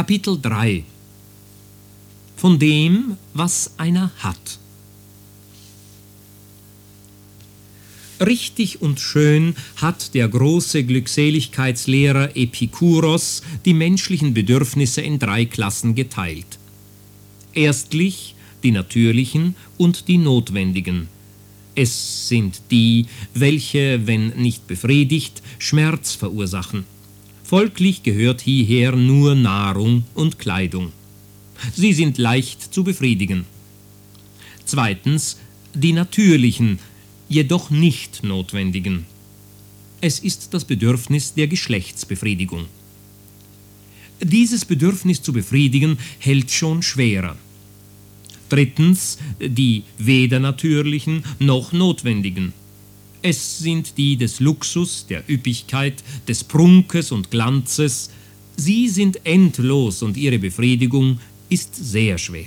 Kapitel 3 Von dem, was einer hat. Richtig und schön hat der große Glückseligkeitslehrer Epikuros die menschlichen Bedürfnisse in 3 Klassen geteilt. Erstlich die natürlichen und die notwendigen. Es sind die, welche, wenn nicht befriedigt, Schmerz verursachen. Folglich gehört hierher nur Nahrung und Kleidung. Sie sind leicht zu befriedigen. Zweitens die natürlichen, jedoch nicht notwendigen. Es ist das Bedürfnis der Geschlechtsbefriedigung. Dieses Bedürfnis zu befriedigen hält schon schwerer. Drittens die weder natürlichen noch notwendigen. Es sind die des Luxus, der Üppigkeit, des Prunkes und Glanzes. Sie sind endlos und ihre Befriedigung ist sehr schwer.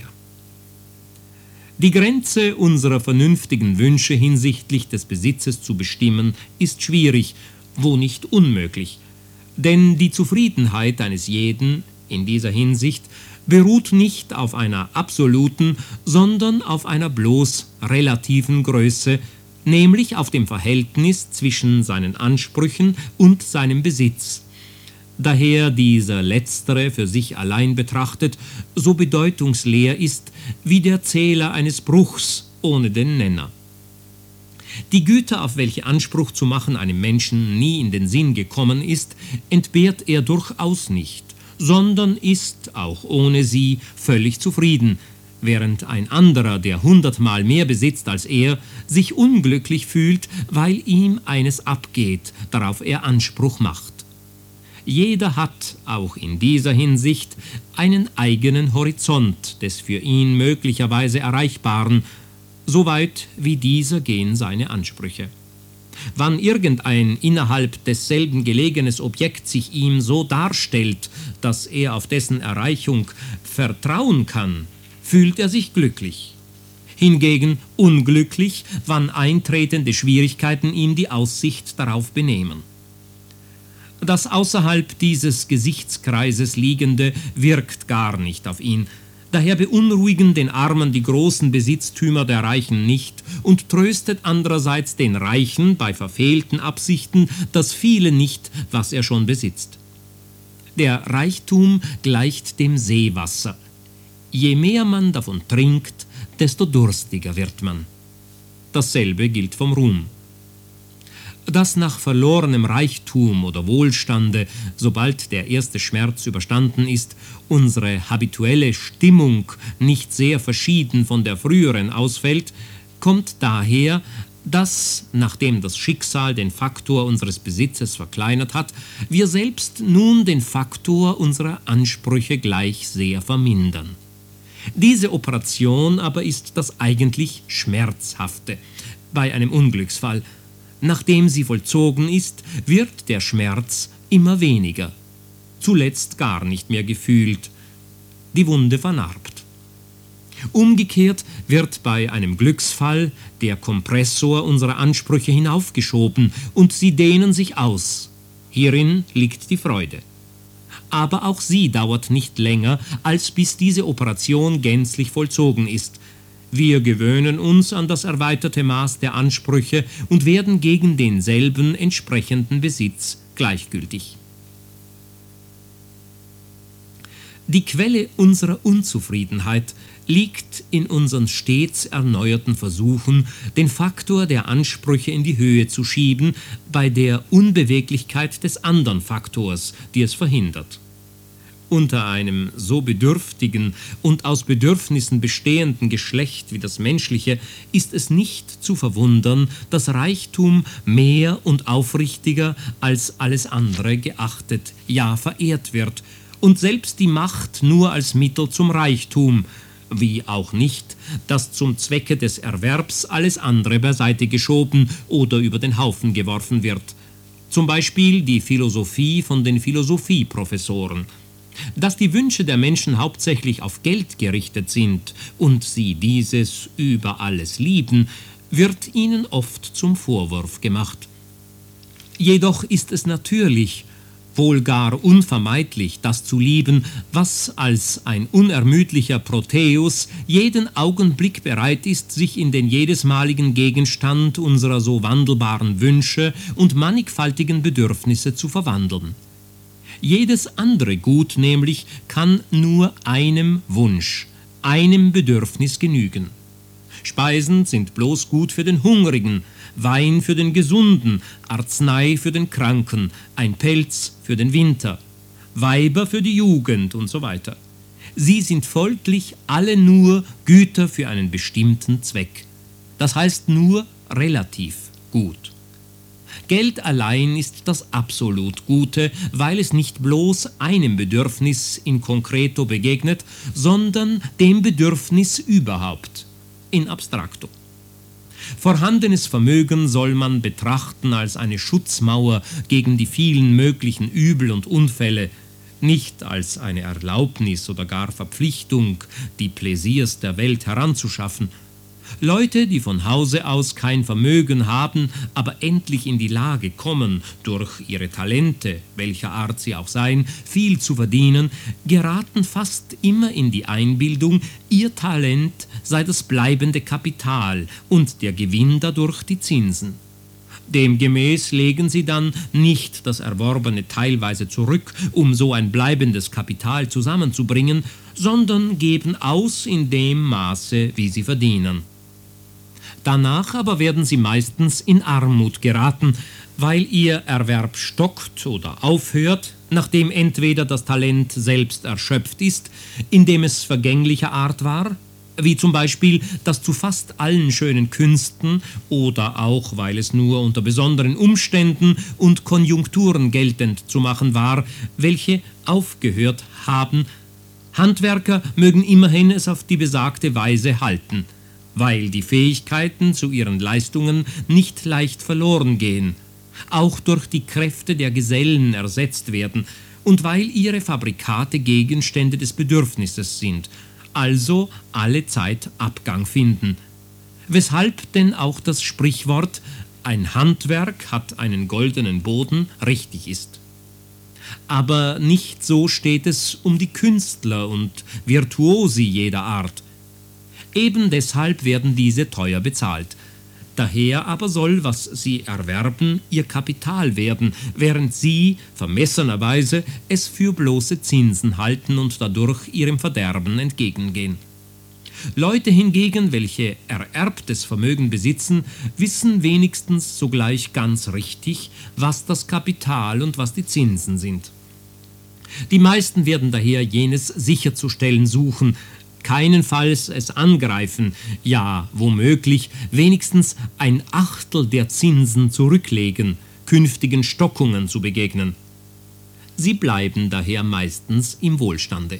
Die Grenze unserer vernünftigen Wünsche hinsichtlich des Besitzes zu bestimmen, ist schwierig, wo nicht unmöglich. Denn die Zufriedenheit eines jeden in dieser Hinsicht beruht nicht auf einer absoluten, sondern auf einer bloß relativen Größe, nämlich auf dem Verhältnis zwischen seinen Ansprüchen und seinem Besitz. Daher dieser letztere für sich allein betrachtet so bedeutungsleer ist wie der Zähler eines Bruchs ohne den Nenner. Die Güter, auf welche Anspruch zu machen einem Menschen nie in den Sinn gekommen ist, entbehrt er durchaus nicht, sondern ist, auch ohne sie, völlig zufrieden, während ein anderer, der 100-mal mehr besitzt als er, sich unglücklich fühlt, weil ihm eines abgeht, darauf er Anspruch macht. Jeder hat, auch in dieser Hinsicht, einen eigenen Horizont des für ihn möglicherweise Erreichbaren, soweit wie dieser gehen seine Ansprüche. Wann irgendein innerhalb desselben gelegenes Objekt sich ihm so darstellt, dass er auf dessen Erreichung vertrauen kann, fühlt er sich glücklich. Hingegen unglücklich, wann eintretende Schwierigkeiten ihm die Aussicht darauf benehmen. Das außerhalb dieses Gesichtskreises liegende wirkt gar nicht auf ihn. Daher beunruhigen den Armen die großen Besitztümer der Reichen nicht und tröstet andererseits den Reichen bei verfehlten Absichten das Viele nicht, was er schon besitzt. Der Reichtum gleicht dem Seewasser. Je mehr man davon trinkt, desto durstiger wird man. Dasselbe gilt vom Ruhm. Dass nach verlorenem Reichtum oder Wohlstande, sobald der erste Schmerz überstanden ist, unsere habituelle Stimmung nicht sehr verschieden von der früheren ausfällt, kommt daher, dass, nachdem das Schicksal den Faktor unseres Besitzes verkleinert hat, wir selbst nun den Faktor unserer Ansprüche gleich sehr vermindern. Diese Operation aber ist das eigentlich Schmerzhafte bei einem Unglücksfall. Nachdem sie vollzogen ist, wird der Schmerz immer weniger, zuletzt gar nicht mehr gefühlt, die Wunde vernarbt. Umgekehrt wird bei einem Glücksfall der Kompressor unserer Ansprüche hinaufgeschoben und sie dehnen sich aus. Hierin liegt die Freude. Aber auch sie dauert nicht länger, als bis diese Operation gänzlich vollzogen ist. Wir gewöhnen uns an das erweiterte Maß der Ansprüche und werden gegen denselben entsprechenden Besitz gleichgültig. Die Quelle unserer Unzufriedenheit liegt in unseren stets erneuerten Versuchen, den Faktor der Ansprüche in die Höhe zu schieben, bei der Unbeweglichkeit des anderen Faktors, die es verhindert. Unter einem so bedürftigen und aus Bedürfnissen bestehenden Geschlecht wie das menschliche ist es nicht zu verwundern, dass Reichtum mehr und aufrichtiger als alles andere geachtet, ja verehrt wird, und selbst die Macht nur als Mittel zum Reichtum, wie auch nicht, dass zum Zwecke des Erwerbs alles andere beiseite geschoben oder über den Haufen geworfen wird. Zum Beispiel die Philosophie von den Philosophieprofessoren. Dass die Wünsche der Menschen hauptsächlich auf Geld gerichtet sind und sie dieses über alles lieben, wird ihnen oft zum Vorwurf gemacht. Jedoch ist es natürlich, wohl gar unvermeidlich, das zu lieben, was als ein unermüdlicher Proteus jeden Augenblick bereit ist, sich in den jedesmaligen Gegenstand unserer so wandelbaren Wünsche und mannigfaltigen Bedürfnisse zu verwandeln. Jedes andere Gut nämlich kann nur einem Wunsch, einem Bedürfnis genügen. Speisen sind bloß gut für den Hungrigen, Wein für den Gesunden, Arznei für den Kranken, ein Pelz für den Winter, Weiber für die Jugend und so weiter. Sie sind folglich alle nur Güter für einen bestimmten Zweck. Das heißt nur relativ gut. Geld allein ist das absolut Gute, weil es nicht bloß einem Bedürfnis in concreto begegnet, sondern dem Bedürfnis überhaupt, in abstracto. Vorhandenes Vermögen soll man betrachten als eine Schutzmauer gegen die vielen möglichen Übel und Unfälle, nicht als eine Erlaubnis oder gar Verpflichtung, die Pläsiers der Welt heranzuschaffen. Leute, die von Hause aus kein Vermögen haben, aber endlich in die Lage kommen, durch ihre Talente, welcher Art sie auch seien, viel zu verdienen, geraten fast immer in die Einbildung, ihr Talent sei das bleibende Kapital und der Gewinn dadurch die Zinsen. Demgemäß legen sie dann nicht das Erworbene teilweise zurück, um so ein bleibendes Kapital zusammenzubringen, sondern geben aus in dem Maße, wie sie verdienen. Danach aber werden sie meistens in Armut geraten, weil ihr Erwerb stockt oder aufhört, nachdem entweder das Talent selbst erschöpft ist, indem es vergänglicher Art war, wie zum Beispiel das zu fast allen schönen Künsten, oder auch, weil es nur unter besonderen Umständen und Konjunkturen geltend zu machen war, welche aufgehört haben. Handwerker mögen immerhin es auf die besagte Weise halten, weil die Fähigkeiten zu ihren Leistungen nicht leicht verloren gehen, auch durch die Kräfte der Gesellen ersetzt werden und weil ihre Fabrikate Gegenstände des Bedürfnisses sind, also alle Zeit Abgang finden. Weshalb denn auch das Sprichwort »ein Handwerk hat einen goldenen Boden« richtig ist. Aber nicht so steht es um die Künstler und Virtuosi jeder Art. Eben deshalb werden diese teuer bezahlt. Daher aber soll, was sie erwerben, ihr Kapital werden, während sie, vermessenerweise, es für bloße Zinsen halten und dadurch ihrem Verderben entgegengehen. Leute hingegen, welche ererbtes Vermögen besitzen, wissen wenigstens sogleich ganz richtig, was das Kapital und was die Zinsen sind. Die meisten werden daher jenes sicherzustellen suchen, keinenfalls es angreifen, ja, womöglich wenigstens ein Achtel der Zinsen zurücklegen, künftigen Stockungen zu begegnen. Sie bleiben daher meistens im Wohlstande.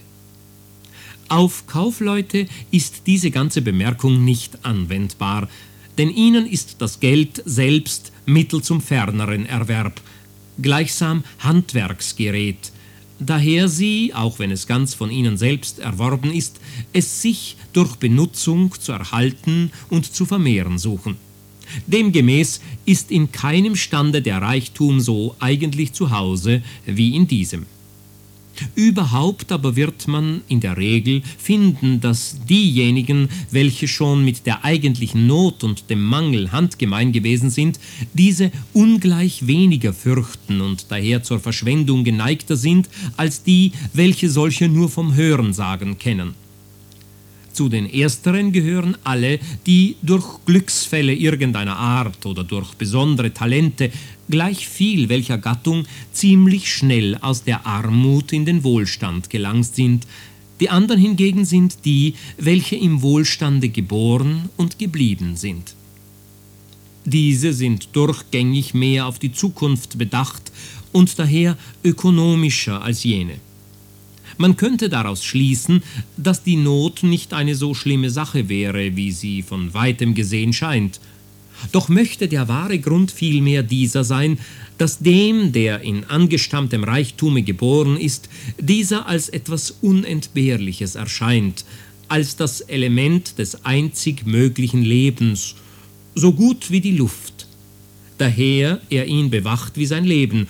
Auf Kaufleute ist diese ganze Bemerkung nicht anwendbar, denn ihnen ist das Geld selbst Mittel zum ferneren Erwerb, gleichsam Handwerksgerät, daher sie, auch wenn es ganz von ihnen selbst erworben ist, es sich durch Benutzung zu erhalten und zu vermehren suchen. Demgemäß ist in keinem Stande der Reichtum so eigentlich zu Hause wie in diesem. Überhaupt aber wird man in der Regel finden, dass diejenigen, welche schon mit der eigentlichen Not und dem Mangel handgemein gewesen sind, diese ungleich weniger fürchten und daher zur Verschwendung geneigter sind, als die, welche solche nur vom Hörensagen kennen. Zu den Ersteren gehören alle, die durch Glücksfälle irgendeiner Art oder durch besondere Talente, gleich viel welcher Gattung, ziemlich schnell aus der Armut in den Wohlstand gelangt sind. Die anderen hingegen sind die, welche im Wohlstande geboren und geblieben sind. Diese sind durchgängig mehr auf die Zukunft bedacht und daher ökonomischer als jene. Man könnte daraus schließen, dass die Not nicht eine so schlimme Sache wäre, wie sie von weitem gesehen scheint. Doch möchte der wahre Grund vielmehr dieser sein, dass dem, der in angestammtem Reichtume geboren ist, dieser als etwas Unentbehrliches erscheint, als das Element des einzig möglichen Lebens, so gut wie die Luft. Daher er ihn bewacht wie sein Leben,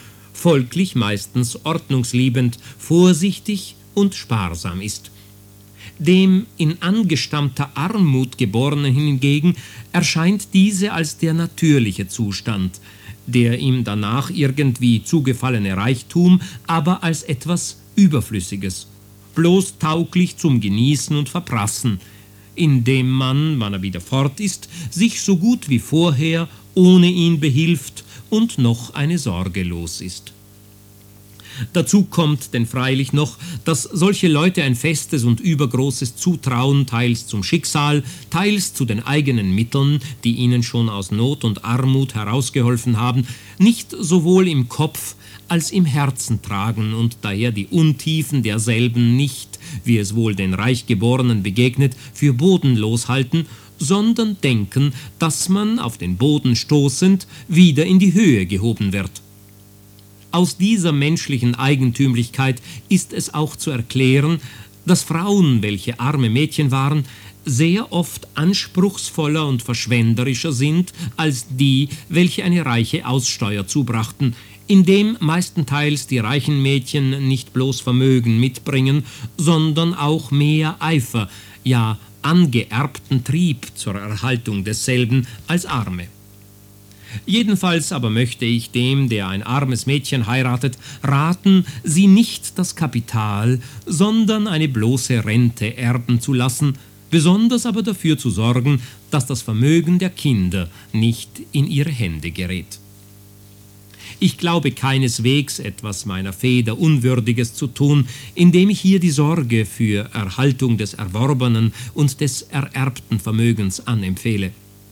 folglich meistens ordnungsliebend, vorsichtig und sparsam ist. Dem in angestammter Armut Geborenen hingegen erscheint diese als der natürliche Zustand, der ihm danach irgendwie zugefallene Reichtum aber als etwas Überflüssiges, bloß tauglich zum Genießen und Verprassen, indem man, wann er wieder fort ist, sich so gut wie vorher ohne ihn behilft und noch eine Sorge los ist. Dazu kommt denn freilich noch, dass solche Leute ein festes und übergroßes Zutrauen teils zum Schicksal, teils zu den eigenen Mitteln, die ihnen schon aus Not und Armut herausgeholfen haben, nicht sowohl im Kopf als im Herzen tragen und daher die Untiefen derselben nicht, wie es wohl den Reichgeborenen begegnet, für bodenlos halten, sondern denken, dass man, auf den Boden stoßend, wieder in die Höhe gehoben wird. Aus dieser menschlichen Eigentümlichkeit ist es auch zu erklären, dass Frauen, welche arme Mädchen waren, sehr oft anspruchsvoller und verschwenderischer sind als die, welche eine reiche Aussteuer zubrachten, indem meistenteils die reichen Mädchen nicht bloß Vermögen mitbringen, sondern auch mehr Eifer, ja angeerbten Trieb zur Erhaltung desselben als Arme. Jedenfalls aber möchte ich dem, der ein armes Mädchen heiratet, raten, sie nicht das Kapital, sondern eine bloße Rente erben zu lassen, besonders aber dafür zu sorgen, dass das Vermögen der Kinder nicht in ihre Hände gerät. Ich glaube keineswegs etwas meiner Feder Unwürdiges zu tun, indem ich hier die Sorge für Erhaltung des erworbenen und des ererbten Vermögens anempfehle.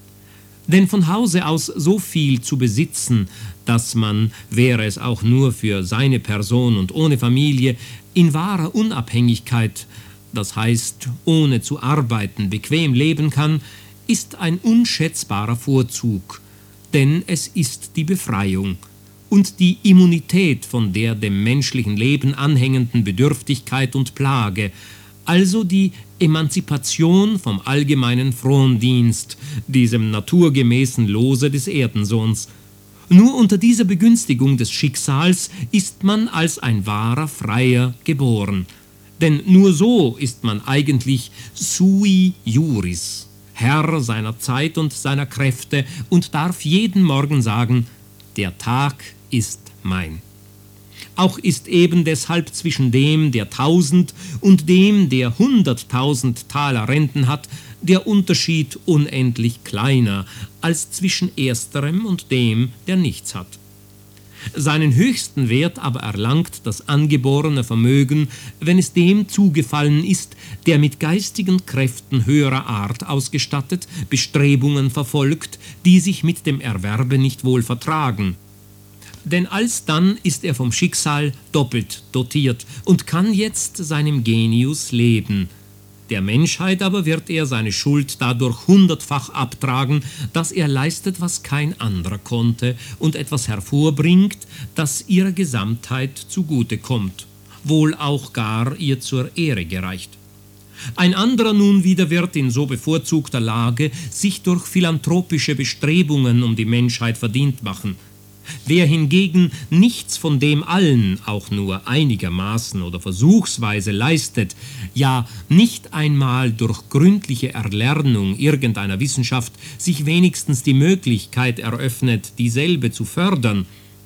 Denn von Hause aus so viel zu besitzen, dass man, wäre es auch nur für seine Person und ohne Familie, in wahrer Unabhängigkeit, das heißt ohne zu arbeiten, bequem leben kann, ist ein unschätzbarer Vorzug, denn es ist die Befreiung und die Immunität von der dem menschlichen Leben anhängenden Bedürftigkeit und Plage, also die Emanzipation vom allgemeinen Frondienst, diesem naturgemäßen Lose des Erdensohns. Nur unter dieser Begünstigung des Schicksals ist man als ein wahrer Freier geboren. Denn nur so ist man eigentlich sui juris, Herr seiner Zeit und seiner Kräfte und darf jeden Morgen sagen, der Tag ist mein. Auch ist eben deshalb zwischen dem, der 1000 und dem, der 100.000 Taler Renten hat, der Unterschied unendlich kleiner als zwischen ersterem und dem, der nichts hat. Seinen höchsten Wert aber erlangt das angeborene Vermögen, wenn es dem zugefallen ist, der mit geistigen Kräften höherer Art ausgestattet, Bestrebungen verfolgt, die sich mit dem Erwerbe nicht wohl vertragen. Denn alsdann ist er vom Schicksal doppelt dotiert und kann jetzt seinem Genius leben. Der Menschheit aber wird er seine Schuld dadurch 100-fach abtragen, dass er leistet, was kein anderer konnte und etwas hervorbringt, das ihrer Gesamtheit zugute kommt, wohl auch gar ihr zur Ehre gereicht. Ein anderer nun wieder wird in so bevorzugter Lage sich durch philanthropische Bestrebungen um die Menschheit verdient machen. Wer hingegen nichts von dem allen auch nur einigermaßen oder versuchsweise leistet, ja nicht einmal durch gründliche Erlernung irgendeiner Wissenschaft sich wenigstens die Möglichkeit eröffnet, dieselbe zu fördern,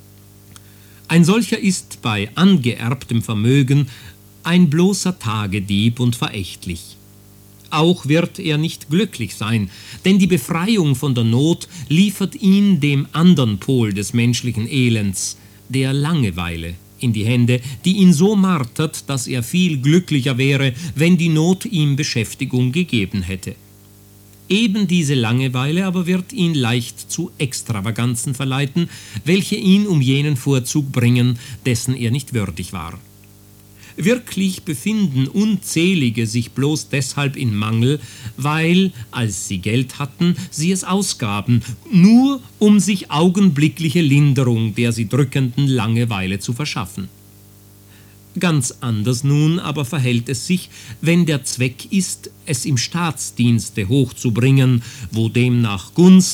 ein solcher ist bei angeerbtem Vermögen ein bloßer Tagedieb und verächtlich. Auch wird er nicht glücklich sein, denn die Befreiung von der Not liefert ihn dem andern Pol des menschlichen Elends, der Langeweile, in die Hände, die ihn so martert, dass er viel glücklicher wäre, wenn die Not ihm Beschäftigung gegeben hätte. Eben diese Langeweile aber wird ihn leicht zu Extravaganzen verleiten, welche ihn um jenen Vorzug bringen, dessen er nicht würdig war. Wirklich befinden Unzählige sich bloß deshalb in Mangel, weil, als sie Geld hatten, sie es ausgaben, nur um sich augenblickliche Linderung der sie drückenden Langeweile zu verschaffen. Ganz anders nun aber verhält es sich, wenn der Zweck ist, es im Staatsdienste hochzubringen, wo demnach Gunst,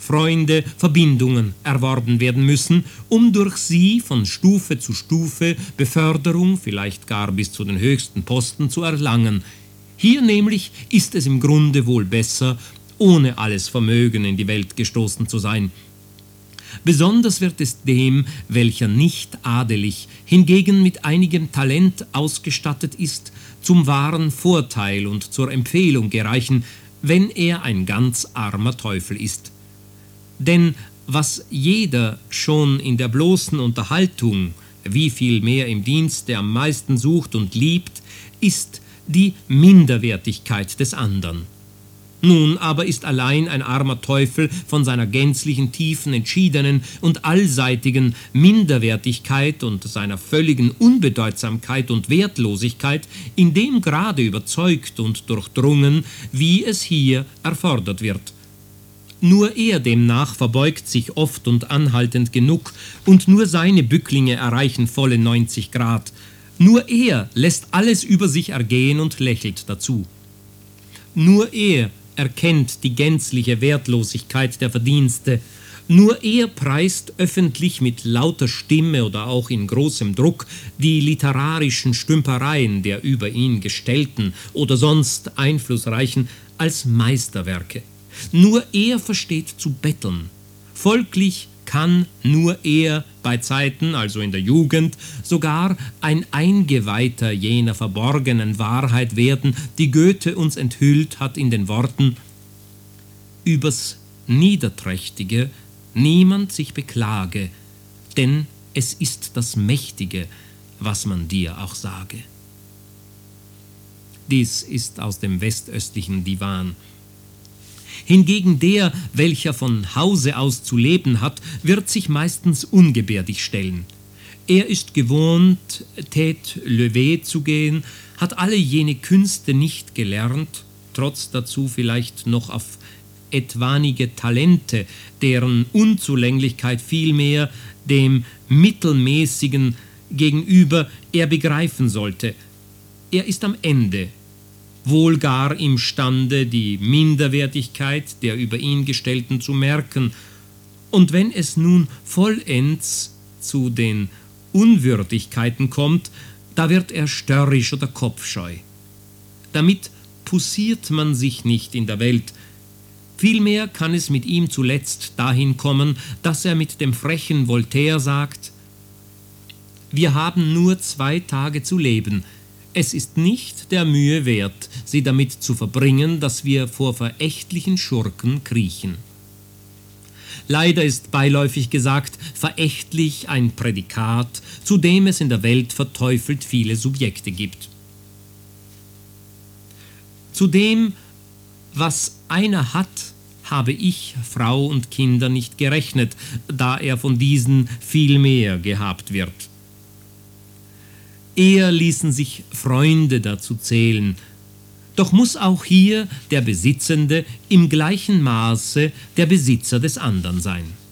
Freunde, Verbindungen erworben werden müssen, um durch sie von Stufe zu Stufe Beförderung, vielleicht gar bis zu den höchsten Posten zu erlangen. Hier nämlich ist es im Grunde wohl besser, ohne alles Vermögen in die Welt gestoßen zu sein. Besonders wird es dem, welcher nicht adelig, hingegen mit einigem Talent ausgestattet ist, zum wahren Vorteil und zur Empfehlung gereichen, wenn er ein ganz armer Teufel ist. Denn was jeder schon in der bloßen Unterhaltung, wie viel mehr im Dienste am meisten sucht und liebt, ist die Minderwertigkeit des andern. Nun aber ist allein ein armer Teufel von seiner gänzlichen, tiefen, entschiedenen und allseitigen Minderwertigkeit und seiner völligen Unbedeutsamkeit und Wertlosigkeit in dem Grade überzeugt und durchdrungen, wie es hier erfordert wird. Nur er demnach verbeugt sich oft und anhaltend genug, und nur seine Bücklinge erreichen volle 90 Grad. Nur er lässt alles über sich ergehen und lächelt dazu. Nur er erkennt die gänzliche Wertlosigkeit der Verdienste. Nur er preist öffentlich mit lauter Stimme oder auch in großem Druck die literarischen Stümpereien der über ihn gestellten oder sonst Einflussreichen als Meisterwerke. Nur er versteht zu betteln. Folglich kann nur er bei Zeiten, also in der Jugend, sogar ein Eingeweihter jener verborgenen Wahrheit werden, die Goethe uns enthüllt hat in den Worten: Übers Niederträchtige niemand sich beklage, denn es ist das Mächtige, was man dir auch sage. Dies ist aus dem westöstlichen Divan. Hingegen der, welcher von Hause aus zu leben hat, wird sich meistens ungebärdig stellen. Er ist gewohnt, tête levée zu gehen, hat alle jene Künste nicht gelernt, trotz dazu vielleicht noch auf etwanige Talente, deren Unzulänglichkeit vielmehr dem Mittelmäßigen gegenüber er begreifen sollte. Er ist am Ende, wohl gar imstande, die Minderwertigkeit der über ihn Gestellten zu merken, und wenn es nun vollends zu den Unwürdigkeiten kommt, da wird er störrisch oder kopfscheu. Damit poussiert man sich nicht in der Welt. Vielmehr kann es mit ihm zuletzt dahin kommen, dass er mit dem frechen Voltaire sagt: Wir haben nur 2 Tage zu leben. Es ist nicht der Mühe wert, sie damit zu verbringen, dass wir vor verächtlichen Schurken kriechen. Leider ist beiläufig gesagt verächtlich ein Prädikat, zu dem es in der Welt verteufelt viele Subjekte gibt. Zu dem, was einer hat, habe ich, Frau und Kinder nicht gerechnet, da er von diesen viel mehr gehabt wird. Eher ließen sich Freunde dazu zählen, doch muss auch hier der Besitzende im gleichen Maße der Besitzer des andern sein.